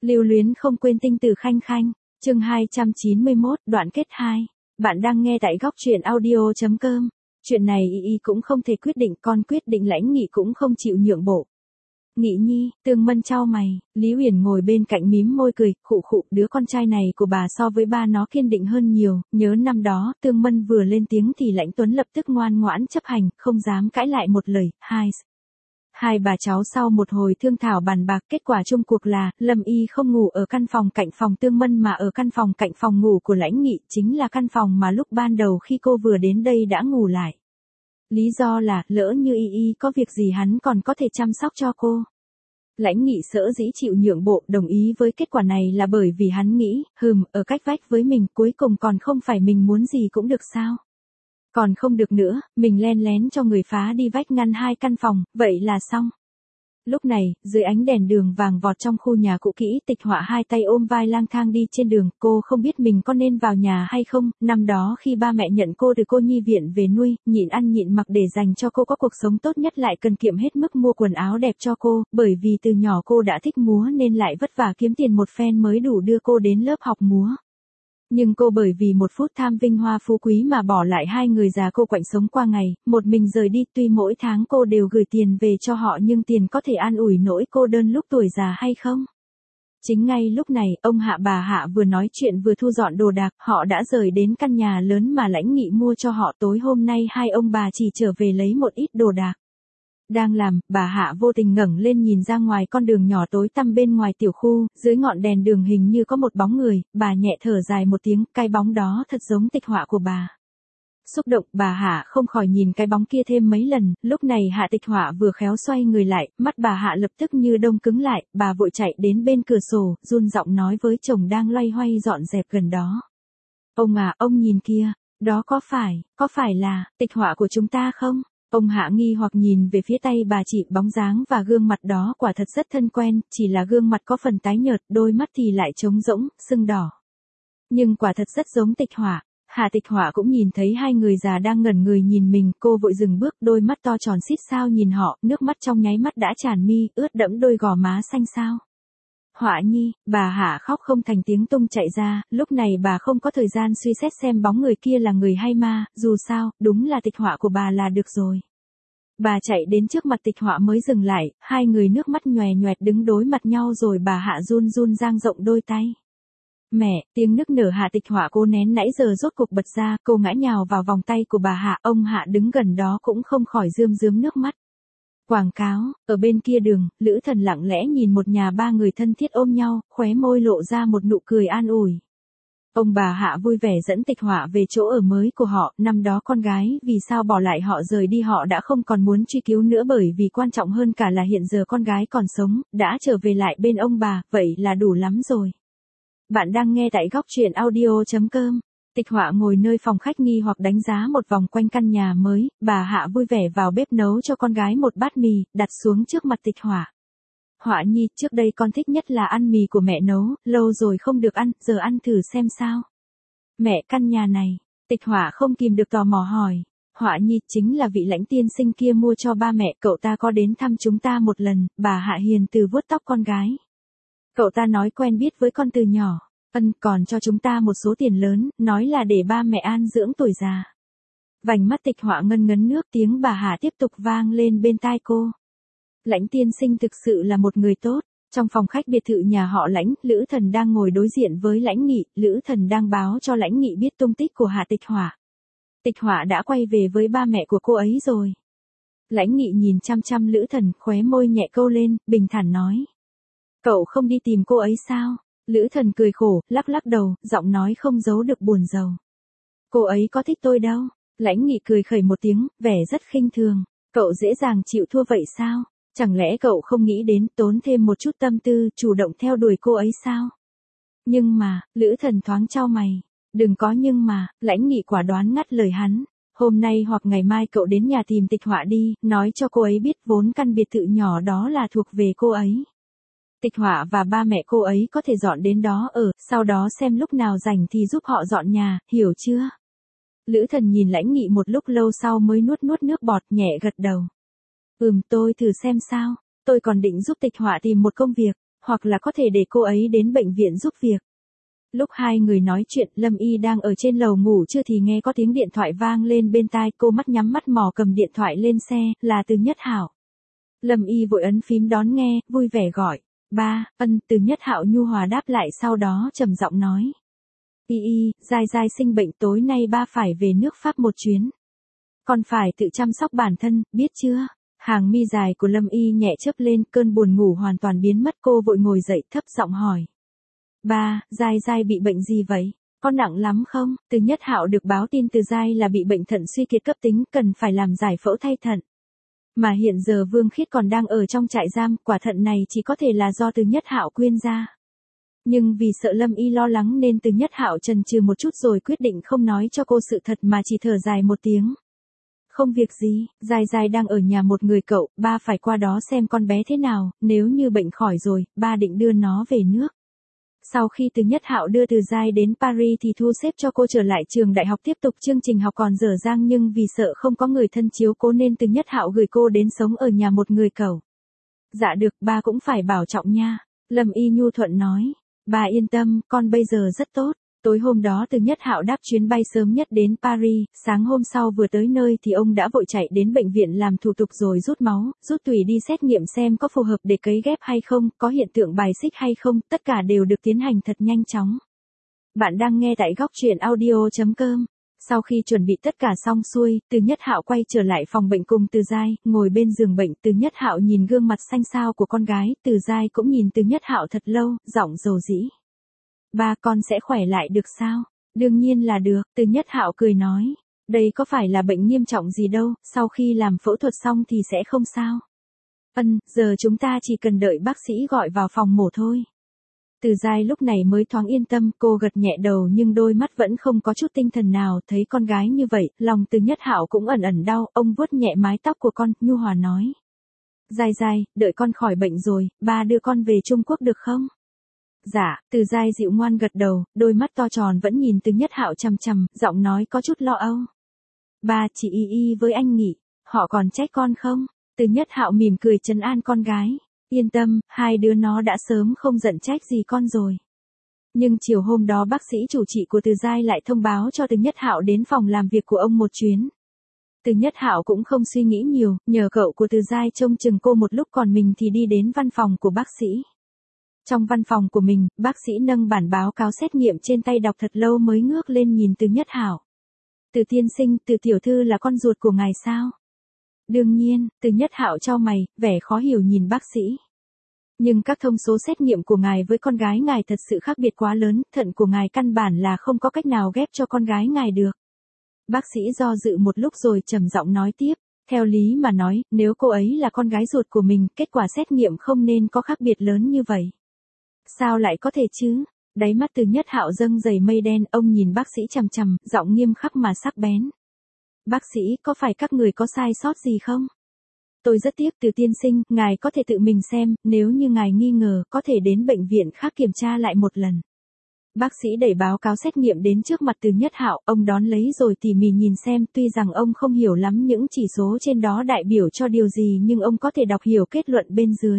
Lưu luyến không quên tinh tử khanh khanh, chương 291, đoạn kết 2. Bạn đang nghe tại góc truyện audio.com. Chuyện này y cũng không thể quyết định, con quyết định Lãnh Nghị cũng không chịu nhượng bộ. Nghị nhi, Tương Mân chau mày, Lý Uyển ngồi bên cạnh mím môi cười, khụ khụ, đứa con trai này của bà so với ba nó kiên định hơn nhiều, nhớ năm đó, Tương Mân vừa lên tiếng thì Lãnh Tuấn lập tức ngoan ngoãn chấp hành, không dám cãi lại một lời. Hai bà cháu sau một hồi thương thảo bàn bạc, kết quả chung cuộc là, Lâm Y không ngủ ở căn phòng cạnh phòng Tương Mân mà ở căn phòng cạnh phòng ngủ của Lãnh Nghị, chính là căn phòng mà lúc ban đầu khi cô vừa đến đây đã ngủ lại. Lý do là, lỡ như y có việc gì hắn còn có thể chăm sóc cho cô. Lãnh Nghị sở dĩ chịu nhượng bộ, đồng ý với kết quả này là bởi vì hắn nghĩ, ở cách vách với mình, cuối cùng còn không phải mình muốn gì cũng được sao. Còn không được nữa, mình len lén cho người phá đi vách ngăn hai căn phòng, vậy là xong. Lúc này, dưới ánh đèn đường vàng vọt trong khu nhà cũ kỹ, Tịch Họa hai tay ôm vai lang thang đi trên đường, cô không biết mình có nên vào nhà hay không, năm đó khi ba mẹ nhận cô từ cô nhi viện về nuôi, nhịn ăn nhịn mặc để dành cho cô có cuộc sống tốt nhất lại cần kiệm hết mức mua quần áo đẹp cho cô, bởi vì từ nhỏ cô đã thích múa nên lại vất vả kiếm tiền một phen mới đủ đưa cô đến lớp học múa. Nhưng cô bởi vì một phút tham vinh hoa phú quý mà bỏ lại hai người già cô quạnh sống qua ngày, một mình rời đi, tuy mỗi tháng cô đều gửi tiền về cho họ nhưng tiền có thể an ủi nỗi cô đơn lúc tuổi già hay không? Chính ngay lúc này, ông Hạ bà Hạ vừa nói chuyện vừa thu dọn đồ đạc, họ đã rời đến căn nhà lớn mà Lãnh Nghị mua cho họ tối hôm nay hai ông bà chỉ trở về lấy một ít đồ đạc. Đang làm, bà Hạ vô tình ngẩng lên nhìn ra ngoài con đường nhỏ tối tăm bên ngoài tiểu khu, dưới ngọn đèn đường hình như có một bóng người, bà nhẹ thở dài một tiếng, cái bóng đó thật giống Tịch Họa của bà. Xúc động, bà Hạ không khỏi nhìn cái bóng kia thêm mấy lần, lúc này Hạ Tịch Họa vừa khéo xoay người lại, mắt bà Hạ lập tức như đông cứng lại, bà vội chạy đến bên cửa sổ, run giọng nói với chồng đang loay hoay dọn dẹp gần đó. Ông à, ông nhìn kia, đó có phải là Tịch Họa của chúng ta không? Ông Hạ nghi hoặc nhìn về phía tay bà chị, bóng dáng và gương mặt đó quả thật rất thân quen, chỉ là gương mặt có phần tái nhợt, đôi mắt thì lại trống rỗng, sưng đỏ. Nhưng quả thật rất giống Tịch Họa. Hạ Tịch Họa cũng nhìn thấy hai người già đang ngẩn người nhìn mình, cô vội dừng bước, đôi mắt to tròn xít sao nhìn họ, nước mắt trong nháy mắt đã tràn mi, ướt đẫm đôi gò má xanh xao. Họa nhi, bà Hạ khóc không thành tiếng tung chạy ra, lúc này bà không có thời gian suy xét xem bóng người kia là người hay ma, dù sao, đúng là Tịch Họa của bà là được rồi. Bà chạy đến trước mặt Tịch Họa mới dừng lại, hai người nước mắt nhòe nhoẹt đứng đối mặt nhau rồi bà Hạ run run dang rộng đôi tay. Mẹ, tiếng nức nở Hạ Tịch Họa cô nén nãy giờ rốt cục bật ra, cô ngã nhào vào vòng tay của bà Hạ, ông Hạ đứng gần đó cũng không khỏi rơm rớm nước mắt. Quảng cáo, ở bên kia đường, Lữ Thần lặng lẽ nhìn một nhà ba người thân thiết ôm nhau, khóe môi lộ ra một nụ cười an ủi. Ông bà Hạ vui vẻ dẫn Tịch Họa về chỗ ở mới của họ, năm đó con gái vì sao bỏ lại họ rời đi họ đã không còn muốn truy cứu nữa bởi vì quan trọng hơn cả là hiện giờ con gái còn sống, đã trở về lại bên ông bà, vậy là đủ lắm rồi. Bạn đang nghe tại góc truyện audio.com. Tịch Họa ngồi nơi phòng khách nghi hoặc đánh giá một vòng quanh căn nhà mới, bà Hạ vui vẻ vào bếp nấu cho con gái một bát mì, đặt xuống trước mặt Tịch Họa. Họa nhi, trước đây con thích nhất là ăn mì của mẹ nấu, lâu rồi không được ăn, giờ ăn thử xem sao. Mẹ, căn nhà này, Tịch Họa không kìm được tò mò hỏi. Họa nhi, chính là vị Lãnh tiên sinh kia mua cho ba mẹ, cậu ta có đến thăm chúng ta một lần, bà Hạ hiền từ vuốt tóc con gái. Cậu ta nói quen biết với con từ nhỏ, còn cho chúng ta một số tiền lớn, nói là để ba mẹ an dưỡng tuổi già. Vành mắt Tịch Họa ngân ngấn nước, tiếng bà Hạ tiếp tục vang lên bên tai cô. Lãnh tiên sinh thực sự là một người tốt. Trong phòng khách biệt thự nhà họ Lãnh, Lữ Thần đang ngồi đối diện với Lãnh Nghị, Lữ Thần đang báo cho Lãnh Nghị biết tung tích của Hạ Tịch Họa. Tịch Họa đã quay về với ba mẹ của cô ấy rồi. Lãnh Nghị nhìn chăm chăm Lữ Thần, khóe môi nhẹ câu lên, bình thản nói. Cậu không đi tìm cô ấy sao? Lữ Thần cười khổ, lắc lắc đầu, giọng nói không giấu được buồn rầu. Cô ấy có thích tôi đâu. Lãnh Nghị cười khẩy một tiếng, vẻ rất khinh thường. Cậu dễ dàng chịu thua vậy sao? Chẳng lẽ cậu không nghĩ đến tốn thêm một chút tâm tư, chủ động theo đuổi cô ấy sao? Nhưng mà, Lữ Thần thoáng chau mày. Đừng có nhưng mà, Lãnh Nghị quả đoán ngắt lời hắn. Hôm nay hoặc ngày mai cậu đến nhà tìm Tịch Họa đi, nói cho cô ấy biết vốn căn biệt thự nhỏ đó là thuộc về cô ấy. Tịch Họa và ba mẹ cô ấy có thể dọn đến đó ở, sau đó xem lúc nào rảnh thì giúp họ dọn nhà, hiểu chưa? Lữ Thần nhìn Lãnh Nghị một lúc lâu sau mới nuốt nước bọt, nhẹ gật đầu. Tôi thử xem sao, tôi còn định giúp Tịch Họa tìm một công việc. hoặc là có thể để cô ấy đến bệnh viện giúp việc. Lúc hai người nói chuyện, Lâm Y đang ở trên lầu ngủ chưa thì nghe có tiếng điện thoại vang lên bên tai, cô mắt nhắm mắt mò cầm điện thoại lên xe, là Từ Nhất Hạo. Lâm Y vội ấn phím đón nghe, vui vẻ gọi, ba, Từ Nhất Hạo nhu hòa đáp lại sau đó trầm giọng nói. Y, Giai Giai sinh bệnh tối nay ba phải về nước Pháp một chuyến. Con phải tự chăm sóc bản thân, biết chưa? Hàng mi dài của Lâm Y nhẹ chớp lên, cơn buồn ngủ hoàn toàn biến mất, cô vội ngồi dậy thấp giọng hỏi. Ba, Giai Giai bị bệnh gì vậy? Có nặng lắm không? Từ Nhất Hạo được báo tin từ Giai là bị bệnh thận suy kiệt cấp tính, cần phải làm giải phẫu thay thận. Mà hiện giờ Vương Khiết còn đang ở trong trại giam, quả thận này chỉ có thể là do Từ Nhất Hạo quyên ra. Nhưng vì sợ Lâm Y lo lắng nên Từ Nhất Hạo chần chừ một chút rồi quyết định không nói cho cô sự thật mà chỉ thở dài một tiếng. Không việc gì, Giai Giai đang ở nhà một người cậu, ba phải qua đó xem con bé thế nào, nếu như bệnh khỏi rồi, ba định đưa nó về nước. Sau khi Từ Nhất Hạo đưa Từ Giai đến Paris thì thu xếp cho cô trở lại trường đại học tiếp tục chương trình học còn dở dang, nhưng vì sợ không có người thân chiếu cố nên Từ Nhất Hạo gửi cô đến sống ở nhà một người cậu. Dạ được, ba cũng phải bảo trọng nha. Lâm Y nhu thuận nói. Bà yên tâm, con bây giờ rất tốt. Tối hôm đó Từ Nhất Hạo đáp chuyến bay sớm nhất đến Paris, sáng hôm sau vừa tới nơi thì ông đã vội chạy đến bệnh viện làm thủ tục rồi rút máu, rút tủy đi xét nghiệm xem có phù hợp để cấy ghép hay không, có hiện tượng bài xích hay không, tất cả đều được tiến hành thật nhanh chóng. Bạn đang nghe tại góc truyện audio.com. Sau khi chuẩn bị tất cả xong xuôi, Từ Nhất Hạo quay trở lại phòng bệnh cùng Từ Giai, ngồi bên giường bệnh, Từ Nhất Hạo nhìn gương mặt xanh xao của con gái, Từ Giai cũng nhìn Từ Nhất Hạo thật lâu, giọng dầu dĩ. Ba, con sẽ khỏe lại được sao? Đương nhiên là được, Từ Nhất Hạo cười nói. Đây có phải là bệnh nghiêm trọng gì đâu, sau khi làm phẫu thuật xong thì sẽ không sao. Giờ chúng ta chỉ cần đợi bác sĩ gọi vào phòng mổ thôi. Từ Giai lúc này mới thoáng yên tâm, cô gật nhẹ đầu nhưng đôi mắt vẫn không có chút tinh thần nào, thấy con gái như vậy, lòng Từ Nhất Hạo cũng ẩn ẩn đau, ông vuốt nhẹ mái tóc của con, nhu hòa nói. Giai Giai, đợi con khỏi bệnh rồi, ba đưa con về Trung Quốc được không? Dạ, Từ Giai dịu ngoan gật đầu, đôi mắt to tròn vẫn nhìn Từ Nhất Hạo chằm chằm, giọng nói có chút lo âu. Ba, chị y với anh nghỉ, họ còn trách con không? Từ Nhất Hạo mỉm cười trấn an con gái. Yên tâm, hai đứa nó đã sớm không giận trách gì con rồi. Nhưng chiều hôm đó bác sĩ chủ trị của Từ Giai lại thông báo cho Từ Nhất Hạo đến phòng làm việc của ông một chuyến. Từ Nhất Hạo cũng không suy nghĩ nhiều, nhờ cậu của Từ Giai trông chừng cô một lúc còn mình thì đi đến văn phòng của bác sĩ. Trong văn phòng của mình, bác sĩ nâng bản báo cáo xét nghiệm trên tay đọc thật lâu mới ngước lên nhìn Từ Nhất Hạo. Từ tiên sinh, Từ tiểu thư là con ruột của ngài sao? Đương nhiên, Từ Nhất Hạo chau mày, vẻ khó hiểu nhìn bác sĩ. Nhưng các thông số xét nghiệm của ngài với con gái ngài thật sự khác biệt quá lớn, thận của ngài căn bản là không có cách nào ghép cho con gái ngài được. Bác sĩ do dự một lúc rồi trầm giọng nói tiếp, theo lý mà nói, nếu cô ấy là con gái ruột của mình, kết quả xét nghiệm không nên có khác biệt lớn như vậy. Sao lại có thể chứ? Đáy mắt Từ Nhất Hạo dâng dày mây đen, ông nhìn bác sĩ chằm chằm, giọng nghiêm khắc mà sắc bén. Bác sĩ, có phải các người có sai sót gì không? Tôi rất tiếc Từ tiên sinh, ngài có thể tự mình xem, nếu như ngài nghi ngờ, có thể đến bệnh viện khác kiểm tra lại một lần. Bác sĩ đẩy báo cáo xét nghiệm đến trước mặt Từ Nhất Hạo, ông đón lấy rồi tỉ mỉ nhìn xem, tuy rằng ông không hiểu lắm những chỉ số trên đó đại biểu cho điều gì nhưng ông có thể đọc hiểu kết luận bên dưới.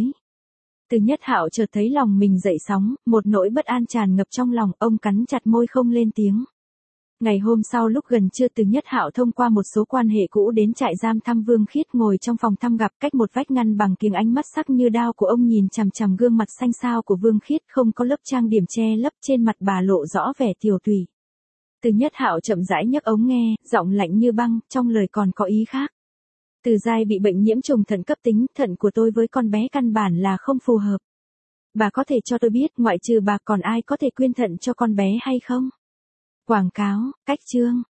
Từ Nhất Hạo chợt thấy lòng mình dậy sóng, một nỗi bất an tràn ngập trong lòng, ông cắn chặt môi không lên tiếng. Ngày hôm sau lúc gần trưa Từ Nhất Hạo thông qua một số quan hệ cũ đến trại giam thăm Vương Khiết, ngồi trong phòng thăm gặp, cách một vách ngăn bằng kiếng, ánh mắt sắc như đao của ông nhìn chằm chằm gương mặt xanh xao của Vương Khiết, không có lớp trang điểm che lấp, trên mặt bà lộ rõ vẻ tiều tụy. Từ Nhất Hạo chậm rãi nhấc ống nghe, giọng lạnh như băng, trong lời còn có ý khác. Từ Giai bị bệnh nhiễm trùng thận cấp tính, thận của tôi với con bé căn bản là không phù hợp. Bà có thể cho tôi biết, ngoại trừ bà còn ai có thể quyên thận cho con bé hay không? Quảng cáo, cách chương.